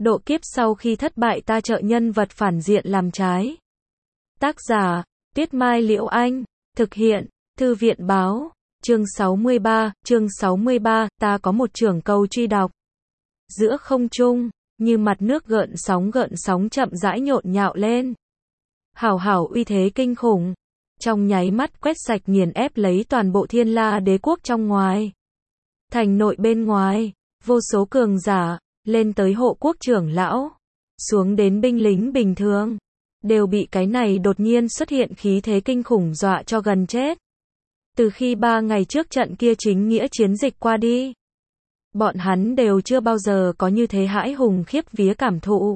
Độ kiếp sau khi thất bại ta trợ nhân vật phản diện làm trái. Tác giả, Tuyết Mai Liễu Anh. Thực hiện, Thư viện Báo. Chương 63, ta có một trưởng câu truy đọc. Giữa không trung, như mặt nước gợn sóng chậm rãi nhộn nhạo lên. Hảo hảo uy thế kinh khủng, trong nháy mắt quét sạch nghiền ép lấy toàn bộ Thiên La Đế quốc trong ngoài. Thành nội bên ngoài, vô số cường giả, lên tới hộ quốc trưởng lão, xuống đến binh lính bình thường, đều bị cái này đột nhiên xuất hiện khí thế kinh khủng dọa cho gần chết. Từ khi 3 ngày trước trận kia chính nghĩa chiến dịch qua đi, bọn hắn đều chưa bao giờ có như thế hãi hùng khiếp vía cảm thụ.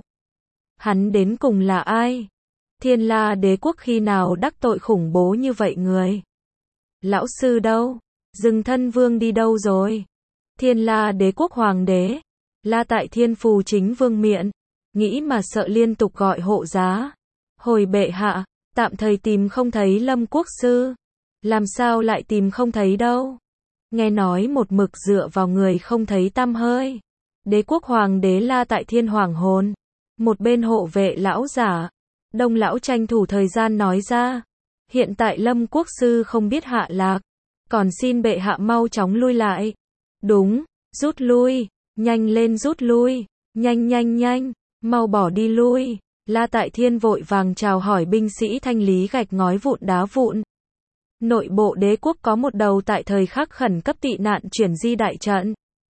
Hắn đến cùng là ai? Thiên La Đế quốc khi nào đắc tội khủng bố như vậy người? Lão sư đâu? Dừng thân vương đi đâu rồi? Thiên La Đế quốc hoàng đế, La Tại Thiên phù chính vương miện, nghĩ mà sợ liên tục gọi hộ giá. Hồi bệ hạ, tạm thời tìm không thấy Lâm quốc sư. Làm sao lại tìm không thấy đâu? Nghe nói một mực dựa vào người không thấy tăm hơi. Đế quốc hoàng đế La Tại Thiên hoàng hồn. Một bên hộ vệ lão giả, Đông lão tranh thủ thời gian nói ra. Hiện tại Lâm quốc sư không biết hạ lạc. Còn xin bệ hạ mau chóng lui lại. Đúng, rút lui. Nhanh lên rút lui. Nhanh, mau bỏ đi lui. La Tại Thiên vội vàng chào hỏi binh sĩ thanh lý gạch ngói vụn đá vụn. Nội bộ đế quốc có một đầu tại thời khắc khẩn cấp tị nạn chuyển di đại trận.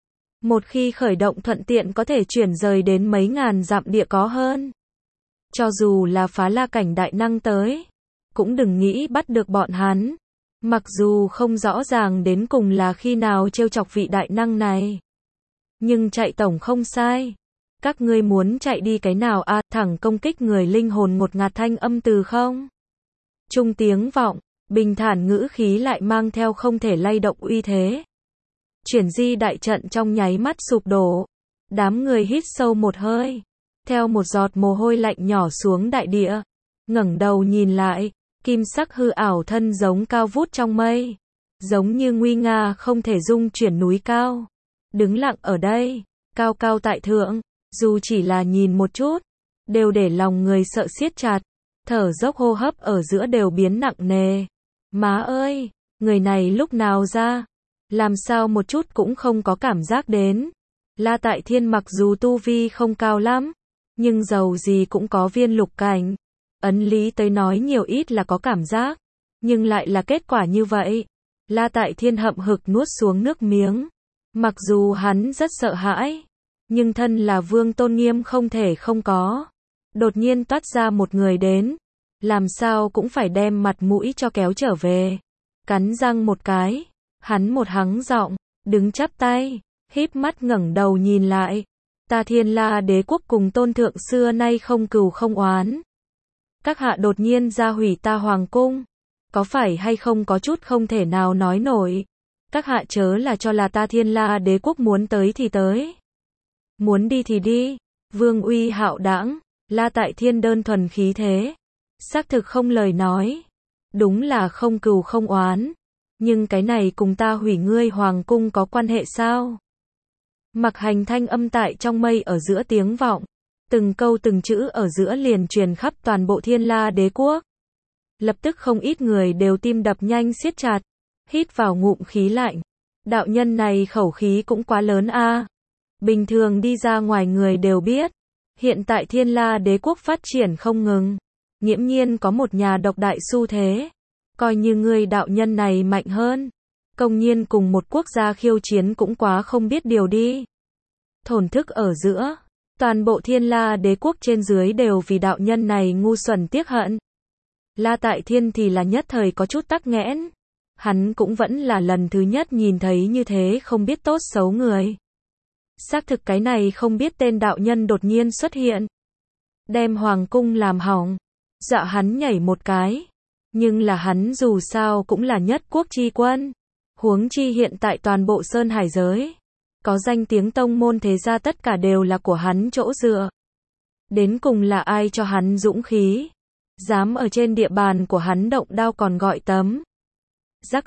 Một khi khởi động thuận tiện có thể chuyển rời đến mấy ngàn dặm địa có hơn. Cho dù là phá la cảnh đại năng tới, cũng đừng nghĩ bắt được bọn hắn. Mặc dù không rõ ràng đến cùng là khi nào trêu chọc vị đại năng này. Nhưng chạy tổng không sai. Các ngươi muốn chạy đi cái nào à, thẳng công kích người linh hồn ngột ngạt thanh âm từ không? Trung tiếng vọng, bình thản ngữ khí lại mang theo không thể lay động uy thế. Chuyển di đại trận trong nháy mắt sụp đổ. Đám người hít sâu một hơi. Theo một giọt mồ hôi lạnh nhỏ xuống đại địa. Ngẩng đầu nhìn lại, kim sắc hư ảo thân giống cao vút trong mây. Giống như nguy nga không thể dung chuyển núi cao. Đứng lặng ở đây, cao cao tại thượng, dù chỉ là nhìn một chút, đều để lòng người sợ siết chặt. Thở dốc hô hấp ở giữa đều biến nặng nề. Má ơi, người này lúc nào ra? Làm sao một chút cũng không có cảm giác đến. La Tại Thiên mặc dù tu vi không cao lắm, nhưng dầu gì cũng có viên lục cảnh. Ấn lý tới nói nhiều ít là có cảm giác, nhưng lại là kết quả như vậy. La Tại Thiên hậm hực nuốt xuống nước miếng. Mặc dù hắn rất sợ hãi, nhưng thân là vương tôn nghiêm không thể không có. Đột nhiên toát ra một người đến, làm sao cũng phải đem mặt mũi cho kéo trở về. Cắn răng một cái, hắn một hắng giọng, đứng chắp tay, híp mắt ngẩng đầu nhìn lại. Ta Thiên La Đế quốc cùng tôn thượng xưa nay không cừu không oán. Các hạ đột nhiên ra hủy ta hoàng cung, có phải hay không có chút không thể nào nói nổi. Các hạ chớ là cho là ta Thiên La Đế quốc muốn tới thì tới, muốn đi thì đi. Vương uy hạo đãng, La Tại Thiên đơn thuần khí thế, xác thực không lời nói. Đúng là không cừu không oán, nhưng cái này cùng ta hủy ngươi hoàng cung có quan hệ sao? Mặc Hành thanh âm tại trong mây ở giữa tiếng vọng, từng câu từng chữ ở giữa liền truyền khắp toàn bộ Thiên La Đế quốc. Lập tức không ít người đều tim đập nhanh siết chặt, hít vào ngụm khí lạnh. Đạo nhân này khẩu khí cũng quá lớn a. Bình thường đi ra ngoài người đều biết, hiện tại Thiên La Đế quốc phát triển không ngừng, nghiễm nhiên có một nhà độc đại xu thế. Coi như người đạo nhân này mạnh hơn, công nhiên cùng một quốc gia khiêu chiến cũng quá không biết điều đi. Thổn thức ở giữa, toàn bộ Thiên La Đế quốc trên dưới đều vì đạo nhân này ngu xuẩn tiếc hận. La Tại Thiên thì là nhất thời có chút tắc nghẽn. Hắn cũng vẫn là lần thứ nhất nhìn thấy như thế không biết tốt xấu người. Xác thực cái này không biết tên đạo nhân đột nhiên xuất hiện, đem hoàng cung làm hỏng, dọa hắn nhảy một cái. Nhưng là hắn dù sao cũng là nhất quốc chi quân. Huống chi hiện tại toàn bộ Sơn Hải giới, có danh tiếng tông môn thế gia tất cả đều là của hắn chỗ dựa. Đến cùng là ai cho hắn dũng khí, dám ở trên địa bàn của hắn động đao còn gọi tấm. Rắc,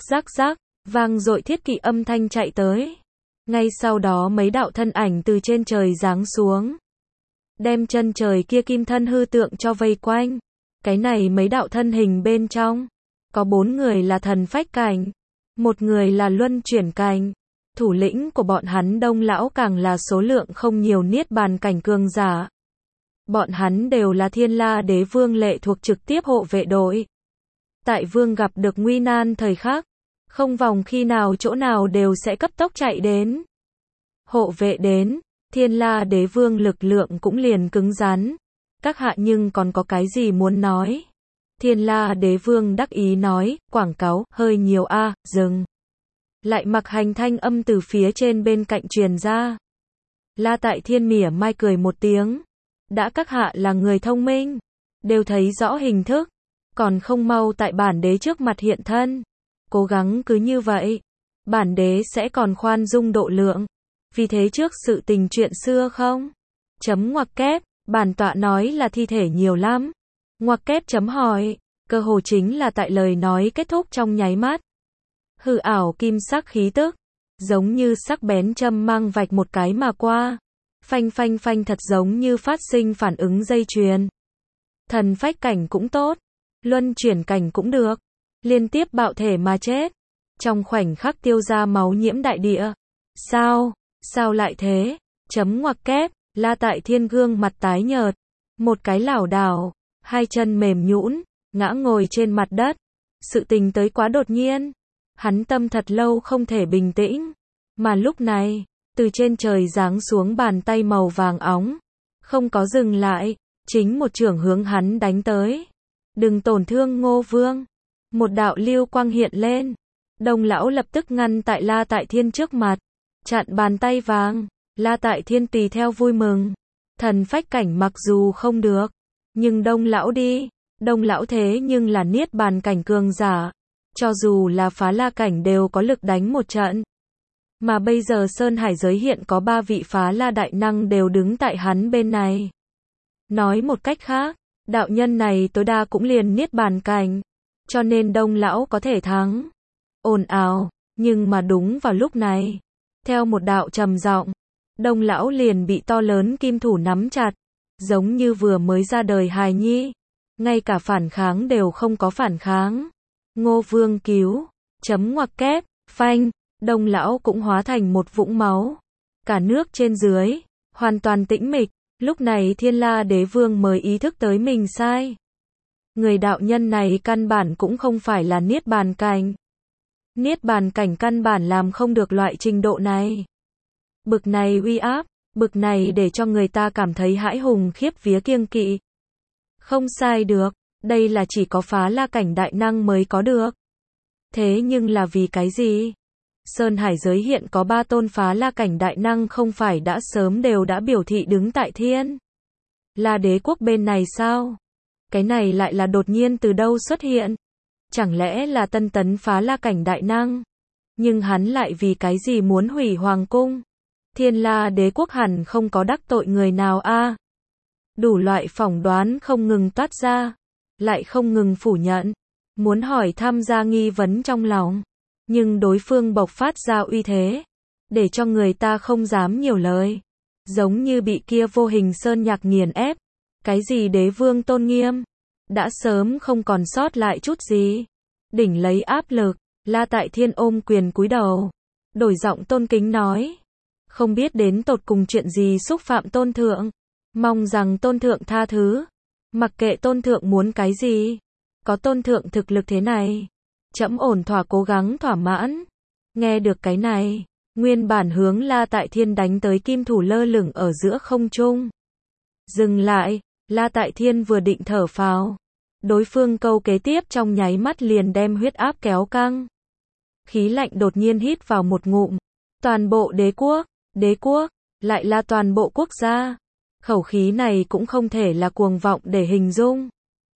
vang dội thiết kỵ âm thanh chạy tới. Ngay sau đó mấy đạo thân ảnh từ trên trời giáng xuống. đem chân trời kia kim thân hư tượng cho vây quanh. Cái này mấy đạo thân hình bên trong, có 4 người là thần phách cảnh, 1 người là luân chuyển cảnh. Thủ lĩnh của bọn hắn Đông lão càng là số lượng không nhiều niết bàn cảnh cường giả. Bọn hắn đều là Thiên La Đế Vương lệ thuộc trực tiếp hộ vệ đội. Tại vương gặp được nguy nan thời khắc, không vòng khi nào chỗ nào đều sẽ cấp tốc chạy đến. Hộ vệ đến, Thiên La Đế Vương lực lượng cũng liền cứng rắn. Các hạ nhưng còn có cái gì muốn nói? Thiên La Đế Vương đắc ý nói, quảng cáo, hơi nhiều a, dừng. Lại mặc hành thanh âm từ phía trên bên cạnh truyền ra. La Tại Thiên mỉa mai cười một tiếng. Đã các hạ là người thông minh, đều thấy rõ hình thức, còn không mau tại bản đế trước mặt hiện thân. Cố gắng cứ như vậy, bản đế sẽ còn khoan dung độ lượng. Vì thế trước sự tình chuyện xưa không? Chấm ngoặc kép, bản tọa nói là thi thể nhiều lắm. Ngoặc kép chấm hỏi, cơ hồ chính là tại lời nói kết thúc trong nháy mắt. Hư ảo kim sắc khí tức, giống như sắc bén châm mang vạch một cái mà qua. Phanh phanh phanh thật giống như phát sinh phản ứng dây chuyền. Thần phách cảnh cũng tốt, luân chuyển cảnh cũng được. Liên tiếp bạo thể mà chết. Trong khoảnh khắc tiêu ra máu nhiễm đại địa. Sao? Sao lại thế? Chấm ngoặc kép, La Tại Thiên gương mặt tái nhợt. Một cái lảo đảo, 2 chân mềm nhũn, ngã ngồi trên mặt đất. Sự tình tới quá đột nhiên. Hắn tâm thật lâu không thể bình tĩnh. Mà lúc này, từ trên trời giáng xuống bàn tay màu vàng óng. Không có dừng lại, chính một chưởng hướng hắn đánh tới. Đừng tổn thương Ngô Vương. Một đạo lưu quang hiện lên. Đông lão lập tức ngăn tại La Tại Thiên trước mặt. Chặn bàn tay vàng. La Tại Thiên tùy theo vui mừng. Thần phách cảnh mặc dù không được, nhưng Đông lão đi. Đông lão thế nhưng là niết bàn cảnh cường giả. Cho dù là phá la cảnh đều có lực đánh một trận. Mà bây giờ Sơn Hải giới hiện có 3 vị phá la đại năng đều đứng tại hắn bên này. Nói một cách khác, đạo nhân này tối đa cũng liền niết bàn cảnh. Cho nên Đông lão có thể thắng. Ồn ào, nhưng mà đúng vào lúc này. Theo một đạo trầm giọng, Đông lão liền bị to lớn kim thủ nắm chặt. Giống như vừa mới ra đời hài nhi. Ngay cả phản kháng đều không có phản kháng. Ngô Vương cứu, chấm ngoặc kép, phanh, Đông lão cũng hóa thành một vũng máu. Cả nước trên dưới, hoàn toàn tĩnh mịch, lúc này Thiên La Đế Vương mới ý thức tới mình sai. Người đạo nhân này căn bản cũng không phải là niết bàn cảnh. Niết bàn cảnh căn bản làm không được loại trình độ này. Bực này uy áp, bực này để cho người ta cảm thấy hãi hùng khiếp vía kiêng kỵ. Không sai được. Đây là chỉ có phá la cảnh đại năng mới có được. Thế nhưng là vì cái gì? Sơn Hải giới hiện có 3 tôn phá la cảnh đại năng không phải đã sớm đều đã biểu thị đứng tại Thiên La Đế quốc bên này sao? Cái này lại là đột nhiên từ đâu xuất hiện? Chẳng lẽ là tân tấn phá la cảnh đại năng? Nhưng hắn lại vì cái gì muốn hủy hoàng cung? Thiên La Đế quốc hẳn không có đắc tội người nào a? Đủ loại phỏng đoán không ngừng toát ra. Lại không ngừng phủ nhận, muốn hỏi tham gia nghi vấn trong lòng, nhưng đối phương bộc phát ra uy thế, để cho người ta không dám nhiều lời, giống như bị kia vô hình sơn nhạc nghiền ép, cái gì đế vương tôn nghiêm, đã sớm không còn sót lại chút gì, đỉnh lấy áp lực, La Tại Thiên ôm quyền cúi đầu, đổi giọng tôn kính nói, không biết đến tột cùng chuyện gì xúc phạm tôn thượng, mong rằng tôn thượng tha thứ. Mặc kệ tôn thượng muốn cái gì, có tôn thượng thực lực thế này, trẫm ổn thỏa cố gắng thỏa mãn. Nghe được cái này, nguyên bản hướng La Tại Thiên đánh tới kim thủ lơ lửng ở giữa không trung. Dừng lại, La Tại Thiên vừa định thở phào, đối phương câu kế tiếp trong nháy mắt liền đem huyết áp kéo căng. Khí lạnh đột nhiên hít vào một ngụm, toàn bộ đế quốc, lại là toàn bộ quốc gia. Khẩu khí này cũng không thể là cuồng vọng để hình dung.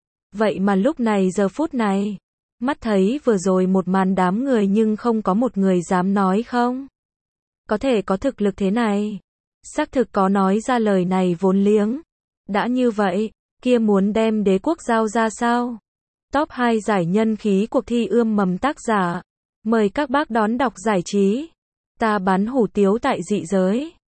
Vậy mà lúc này giờ phút này, mắt thấy vừa rồi một màn đám người nhưng không có một người dám nói không. Có thể có thực lực thế này. Xác thực có nói ra lời này vốn liếng. Đã như vậy, kia muốn đem đế quốc giao ra sao? Top 2 giải nhân khí cuộc thi ươm mầm tác giả. Mời các bác đón đọc giải trí. Ta bán hủ tiếu tại dị giới.